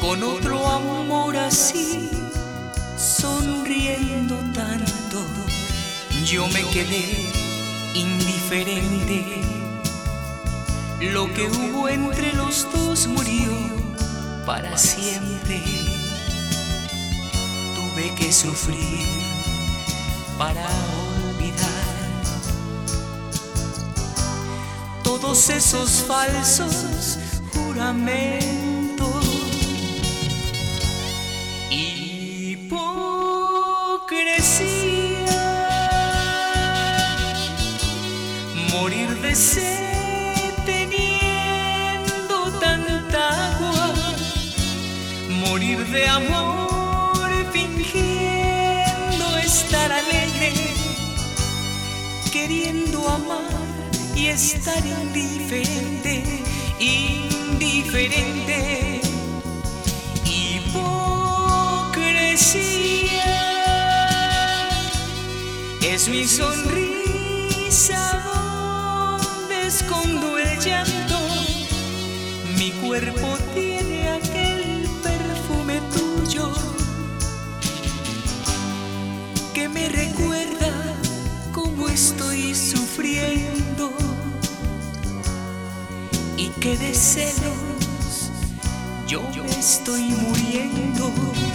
con otro amor así, sonriendo tanto, yo me quedé indiferente. Lo que hubo entre los dos murió para siempre. Tuve que sufrir para olvidar todos esos falsos juramentos, hipocresía, morir de sed teniendo tanta agua, morir de amor fingiendo estar alegre, queriendo amar y estar indiferente, indiferente. Hipocresía es mi sonrisa donde escondo el llanto. Mi cuerpo tiene aquel perfume tuyo que me recuerda cómo estoy sufriendo y que de celos yo me estoy muriendo.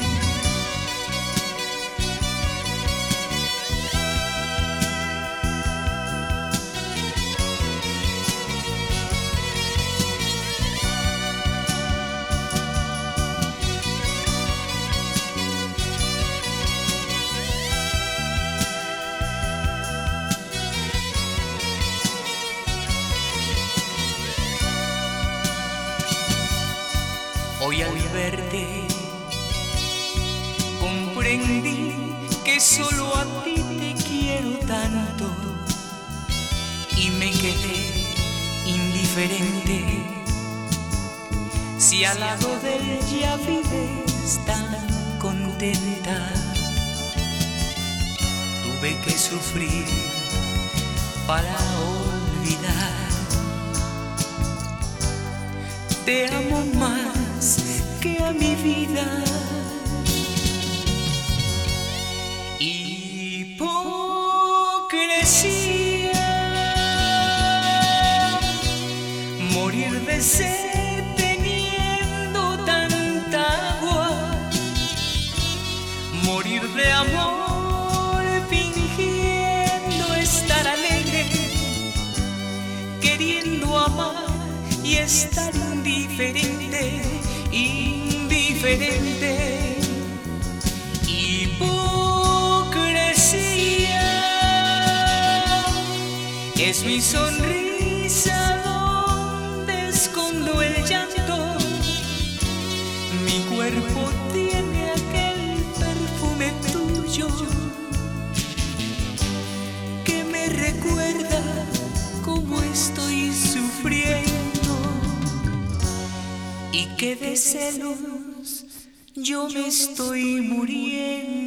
Hoy al verte comprendí que solo a ti te quiero tanto y me quedé indiferente. Si al lado de ella vives tan contenta, tuve que sufrir para olvidar. Te amo más que a mi vida. Hipocresía, morir de sed teniendo tanta agua, morir de amor fingiendo estar alegre, queriendo amar y estar indiferente, indiferente. Hipocresía es mi sonrisa donde escondo el llanto. Mi cuerpo tiene aquel perfume tuyo que me recuerda cómo estoy sufriendo y que de celos yo me estoy muriendo.